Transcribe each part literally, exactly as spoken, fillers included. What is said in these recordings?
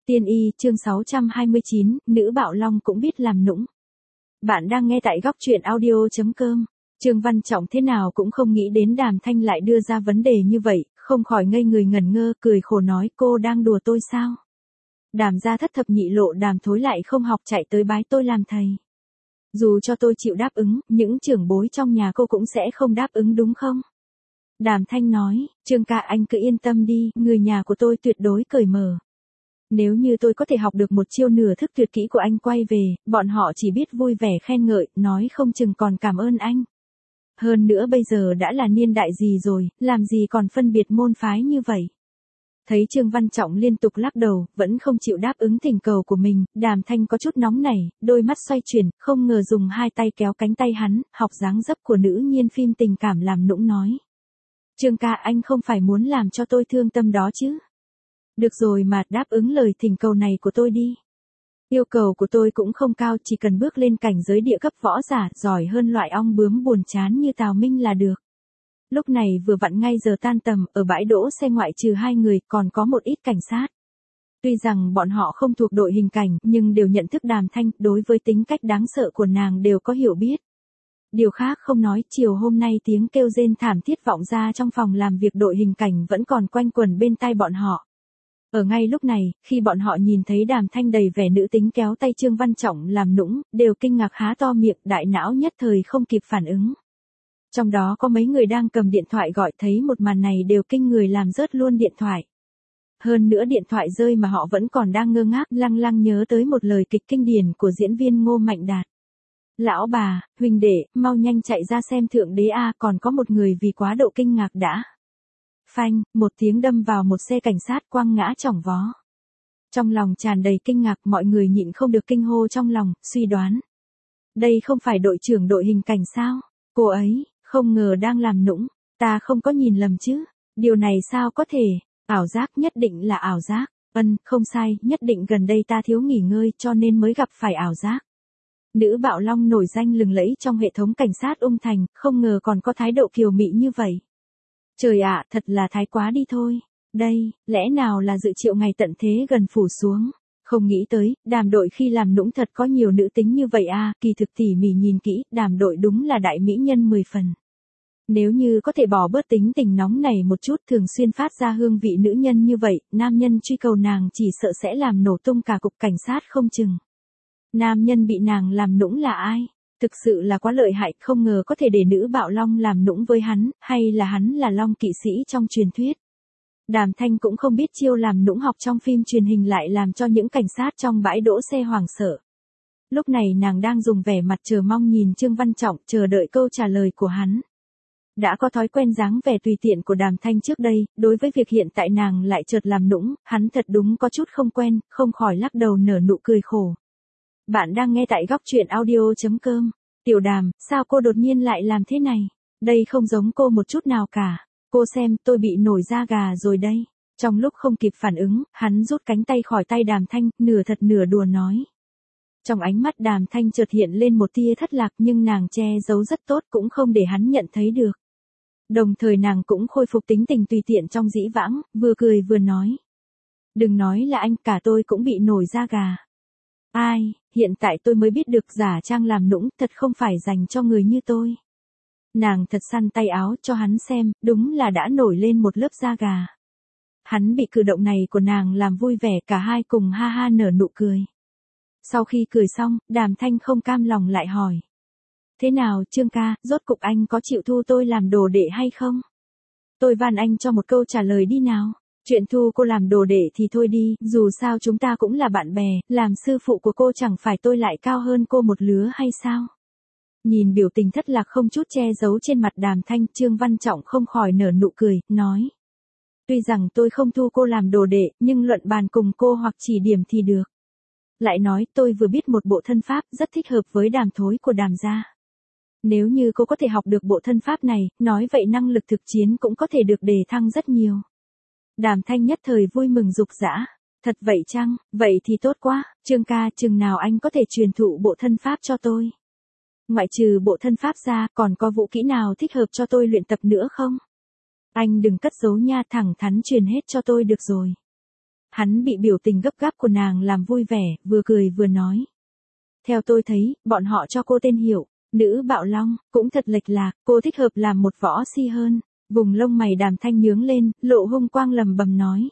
Tiên y, chương sáu trăm hai mươi chín, nữ bạo long cũng biết làm nũng. Bạn đang nghe tại góc truyện audio chấm com. Trương Văn Trọng thế nào cũng không nghĩ đến Đàm Thanh lại đưa ra vấn đề như vậy, không khỏi ngây người ngẩn ngơ, cười khổ nói cô đang đùa tôi sao? Đàm gia thất thập nhị lộ Đàm Thối lại không học chạy tới bái tôi làm thầy. Dù cho tôi chịu đáp ứng, những trưởng bối trong nhà cô cũng sẽ không đáp ứng đúng không? Đàm Thanh nói, Trương ca anh cứ yên tâm đi, người nhà của tôi tuyệt đối cởi mở. Nếu như tôi có thể học được một chiêu nửa thức tuyệt kỹ của anh quay về, bọn họ chỉ biết vui vẻ khen ngợi, nói không chừng còn cảm ơn anh. Hơn nữa bây giờ đã là niên đại gì rồi, làm gì còn phân biệt môn phái như vậy. Thấy Trương Văn Trọng liên tục lắc đầu, vẫn không chịu đáp ứng thỉnh cầu của mình, Đàm Thanh có chút nóng nảy, đôi mắt xoay chuyển, không ngờ dùng hai tay kéo cánh tay hắn, học dáng dấp của nữ nhiên phim tình cảm làm nũng nói. Trương ca anh không phải muốn làm cho tôi thương tâm đó chứ. Được rồi mà, đáp ứng lời thỉnh cầu này của tôi đi. Yêu cầu của tôi cũng không cao, chỉ cần bước lên cảnh giới địa cấp võ giả, giỏi hơn loại ong bướm buồn chán như Tào Minh là được. Lúc này vừa vặn ngay giờ tan tầm, ở bãi đỗ xe ngoại trừ hai người, còn có một ít cảnh sát. Tuy rằng bọn họ không thuộc đội hình cảnh, nhưng đều nhận thức Đàm Thanh, đối với tính cách đáng sợ của nàng đều có hiểu biết. Điều khác không nói, chiều hôm nay tiếng kêu rên thảm thiết vọng ra trong phòng làm việc đội hình cảnh vẫn còn quanh quẩn bên tai bọn họ. Ở ngay lúc này, khi bọn họ nhìn thấy Đàm Thanh đầy vẻ nữ tính kéo tay Trương Văn Trọng làm nũng, đều kinh ngạc há to miệng, đại não nhất thời không kịp phản ứng. Trong đó có mấy người đang cầm điện thoại gọi, thấy một màn này đều kinh người làm rớt luôn điện thoại. Hơn nữa điện thoại rơi mà họ vẫn còn đang ngơ ngác, lăng lăng nhớ tới một lời kịch kinh điển của diễn viên Ngô Mạnh Đạt. Lão bà, huynh đệ, mau nhanh chạy ra xem thượng đế a, còn có một người vì quá độ kinh ngạc đã. Phanh, một tiếng đâm vào một xe cảnh sát quăng ngã chỏng vó. Trong lòng tràn đầy kinh ngạc, mọi người nhịn không được kinh hô trong lòng, suy đoán. Đây không phải đội trưởng đội hình cảnh sao? Cô ấy, không ngờ đang làm nũng, ta không có nhìn lầm chứ, điều này sao có thể, ảo giác nhất định là ảo giác, ân, không sai, nhất định gần đây ta thiếu nghỉ ngơi cho nên mới gặp phải ảo giác. Nữ bạo long nổi danh lừng lẫy trong hệ thống cảnh sát Ung Thành, không ngờ còn có thái độ kiều mị như vậy. Trời ạ, thật là thái quá đi thôi. Đây, lẽ nào là dự triệu ngày tận thế gần phủ xuống. Không nghĩ tới, Đàm đội khi làm nũng thật có nhiều nữ tính như vậy à, kỳ thực tỉ mỉ nhìn kỹ, Đàm đội đúng là đại mỹ nhân mười phần. Nếu như có thể bỏ bớt tính tình nóng này một chút, thường xuyên phát ra hương vị nữ nhân như vậy, nam nhân truy cầu nàng chỉ sợ sẽ làm nổ tung cả cục cảnh sát không chừng. Nam nhân bị nàng làm nũng là ai? Thực sự là quá lợi hại, không ngờ có thể để nữ bạo long làm nũng với hắn, hay là hắn là long kỵ sĩ trong truyền thuyết. Đàm Thanh cũng không biết chiêu làm nũng học trong phim truyền hình lại làm cho những cảnh sát trong bãi đỗ xe hoảng sợ. Lúc này nàng đang dùng vẻ mặt chờ mong nhìn Trương Văn Trọng, chờ đợi câu trả lời của hắn. Đã có thói quen dáng vẻ tùy tiện của Đàm Thanh trước đây, đối với việc hiện tại nàng lại chợt làm nũng, hắn thật đúng có chút không quen, không khỏi lắc đầu nở nụ cười khổ. Bạn đang nghe tại góc truyện audio chấm com. Tiểu Đàm, sao cô đột nhiên lại làm thế này? Đây không giống cô một chút nào cả. Cô xem, tôi bị nổi da gà rồi đây. Trong lúc không kịp phản ứng, hắn rút cánh tay khỏi tay Đàm Thanh, nửa thật nửa đùa nói. Trong ánh mắt Đàm Thanh chợt hiện lên một tia thất lạc, nhưng nàng che giấu rất tốt, cũng không để hắn nhận thấy được. Đồng thời nàng cũng khôi phục tính tình tùy tiện trong dĩ vãng, vừa cười vừa nói. Đừng nói là anh, cả tôi cũng bị nổi da gà. Ai, hiện tại tôi mới biết được giả trang làm nũng thật không phải dành cho người như tôi. Nàng thật săn tay áo cho hắn xem, đúng là đã nổi lên một lớp da gà. Hắn bị cử động này của nàng làm vui vẻ, cả hai cùng ha ha nở nụ cười. Sau khi cười xong, Đàm Thanh không cam lòng lại hỏi. Thế nào Trương ca, rốt cục anh có chịu thu tôi làm đồ đệ hay không? Tôi van anh cho một câu trả lời đi nào. Chuyện thu cô làm đồ đệ thì thôi đi, dù sao chúng ta cũng là bạn bè, làm sư phụ của cô chẳng phải tôi lại cao hơn cô một lứa hay sao? Nhìn biểu tình thất lạc không chút che giấu trên mặt Đàm Thanh, Trương Văn Trọng không khỏi nở nụ cười, nói. Tuy rằng tôi không thu cô làm đồ đệ, nhưng luận bàn cùng cô hoặc chỉ điểm thì được. Lại nói, tôi vừa biết một bộ thân pháp rất thích hợp với Đàm Thối của Đàm gia. Nếu như cô có thể học được bộ thân pháp này, nói vậy năng lực thực chiến cũng có thể được đề thăng rất nhiều. Đàm Thanh nhất thời vui mừng rục rã. Thật vậy chăng, vậy thì tốt quá, Trương ca, chừng nào anh có thể truyền thụ bộ thân pháp cho tôi? Ngoại trừ bộ thân pháp ra, còn có vũ kỹ nào thích hợp cho tôi luyện tập nữa không? Anh đừng cất giấu nha, thẳng thắn truyền hết cho tôi được rồi. hắn bị biểu tình gấp gáp của nàng làm vui vẻ, vừa cười vừa nói. Theo tôi thấy, bọn họ cho cô tên hiệu, nữ bạo long, cũng thật lệch lạc, cô thích hợp làm một võ si hơn. Vùng lông mày Đàm Thanh nhướng lên, lộ hung quang lầm bầm nói.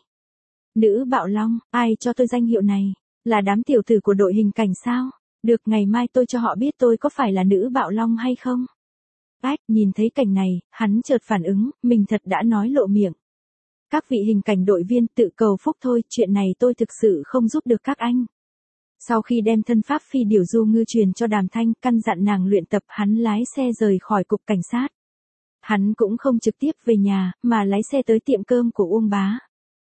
Nữ bạo long, ai cho tôi danh hiệu này? Là đám tiểu tử của đội hình cảnh sao? Được, ngày mai tôi cho họ biết tôi có phải là nữ bạo long hay không? Ách, nhìn thấy cảnh này, hắn chợt phản ứng, mình thật đã nói lộ miệng. Các vị hình cảnh đội viên tự cầu phúc thôi, chuyện này tôi thực sự không giúp được các anh. Sau khi đem thân pháp phi điểu du ngư truyền cho Đàm Thanh, căn dặn nàng luyện tập, hắn lái xe rời khỏi cục cảnh sát. Hắn cũng không trực tiếp về nhà, mà lái xe tới tiệm cơm của Uông Bá.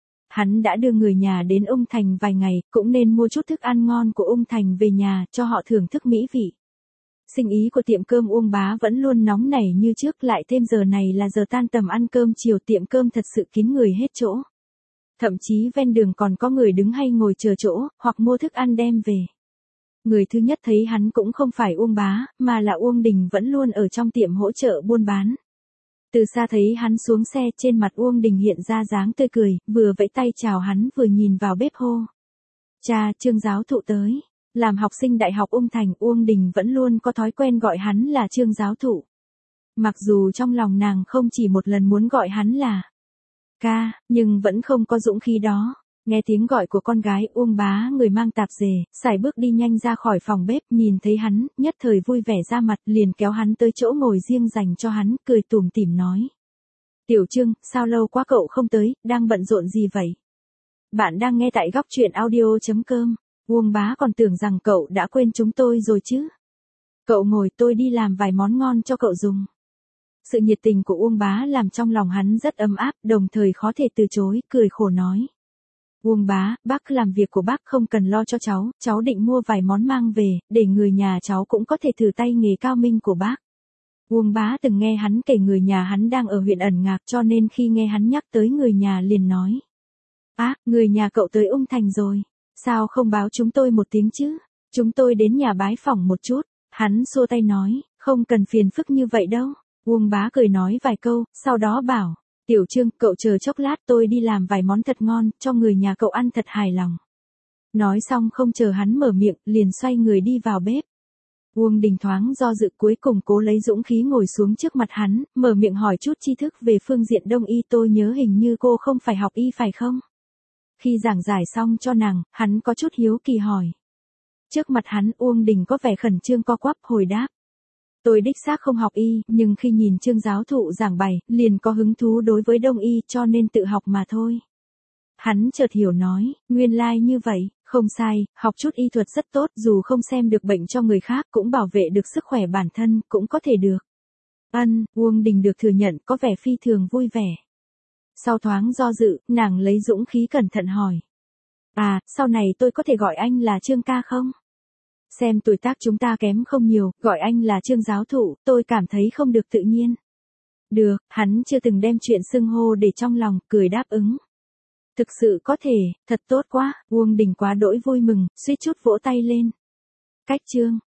Hắn đã đưa người nhà đến Ung Thành vài ngày, cũng nên mua chút thức ăn ngon của Ung Thành về nhà, cho họ thưởng thức mỹ vị. Sinh ý của tiệm cơm Uông Bá vẫn luôn nóng nảy như trước, lại thêm giờ này là giờ tan tầm ăn cơm chiều, tiệm cơm thật sự kín người hết chỗ. Thậm chí ven đường còn có người đứng hay ngồi chờ chỗ, hoặc mua thức ăn đem về. Người thứ nhất thấy hắn cũng không phải Uông Bá, mà là Uông Đình vẫn luôn ở trong tiệm hỗ trợ buôn bán. Từ xa thấy hắn xuống xe, trên mặt Uông Đình hiện ra dáng tươi cười, vừa vẫy tay chào hắn vừa nhìn vào bếp hô. Cha, Trương giáo thụ tới. Làm học sinh đại học Ung Thành, Uông Đình vẫn luôn có thói quen gọi hắn là Trương giáo thụ. Mặc dù trong lòng nàng không chỉ một lần muốn gọi hắn là ca, nhưng vẫn không có dũng khí đó. Nghe tiếng gọi của con gái, Uông Bá người mang tạp dề, sải bước đi nhanh ra khỏi phòng bếp, nhìn thấy hắn, nhất thời vui vẻ ra mặt, liền kéo hắn tới chỗ ngồi riêng dành cho hắn, cười tủm tỉm nói. Tiểu Trương, sao lâu quá cậu không tới, đang bận rộn gì vậy? Bạn đang nghe tại góc truyện audio chấm com. Uông Bá còn tưởng rằng cậu đã quên chúng tôi rồi chứ. Cậu ngồi, tôi đi làm vài món ngon cho cậu dùng. Sự nhiệt tình của Uông Bá làm trong lòng hắn rất ấm áp, đồng thời khó thể từ chối, cười khổ nói. Uông Bá, bác làm việc của bác không cần lo cho cháu, cháu định mua vài món mang về, để người nhà cháu cũng có thể thử tay nghề cao minh của bác. Uông Bá từng nghe hắn kể người nhà hắn đang ở huyện ẩn ngạc, cho nên khi nghe hắn nhắc tới người nhà liền nói. Á, người nhà cậu tới Ung Thành rồi, sao không báo chúng tôi một tiếng chứ, chúng tôi đến nhà bái phỏng một chút. Hắn xua tay nói, không cần phiền phức như vậy đâu. Uông Bá cười nói vài câu, sau đó bảo. Tiểu Trương, cậu chờ chốc lát, tôi đi làm vài món thật ngon, cho người nhà cậu ăn thật hài lòng. Nói xong không chờ hắn mở miệng, liền xoay người đi vào bếp. Uông Đình thoáng do dự, cuối cùng cố lấy dũng khí ngồi xuống trước mặt hắn, mở miệng hỏi chút tri thức về phương diện đông y. Tôi nhớ hình như cô không phải học y phải không? Khi giảng giải xong cho nàng, hắn có chút hiếu kỳ hỏi. Trước mặt hắn, Uông Đình có vẻ khẩn trương co quắp hồi đáp. Tôi đích xác không học y, nhưng khi nhìn Trương giáo thụ giảng bày, liền có hứng thú đối với đông y, cho nên tự học mà thôi. Hắn chợt hiểu nói, nguyên lai like như vậy, không sai, học chút y thuật rất tốt, dù không xem được bệnh cho người khác, cũng bảo vệ được sức khỏe bản thân, cũng có thể được. Ân, Uông Đình được thừa nhận, có vẻ phi thường vui vẻ. Sau thoáng do dự, nàng lấy dũng khí cẩn thận hỏi. À, sau này tôi có thể gọi anh là Trương ca không? Xem tuổi tác chúng ta kém không nhiều, gọi anh là Trương giáo thụ, tôi cảm thấy không được tự nhiên. Được, hắn chưa từng đem chuyện xưng hô để trong lòng, cười đáp ứng. Thực sự có thể, thật tốt quá, Uông Đình quá đỗi vui mừng, suýt chút vỗ tay lên. Cách Trương,